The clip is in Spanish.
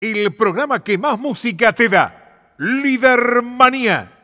el programa que más música te da. Líder Manía.